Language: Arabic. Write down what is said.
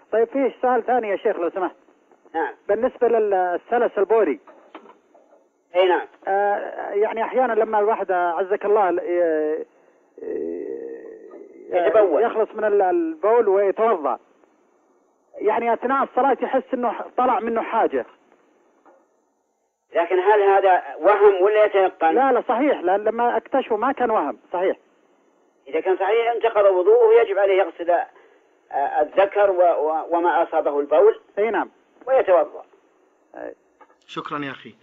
طيب فيه سؤال ثاني يا شيخ لو سمحت. نعم. بالنسبة للسلس البولي. اي نعم. يعني احيانا لما الواحد عزك الله يتبول، يخلص من البول ويتوضا، يعني اثناء الصلاة يحس انه طلع منه حاجة. لكن هل هذا وهم ولا يتيقن؟ لا صحيح، لأن لما اكتشفوا ما كان وهم، صحيح. إذا كان صحيح انتقض وضوءه يجب عليه يغسل الذكر وما أصابه البول. اي نعم. ويتوضأ. شكرا يا أخي.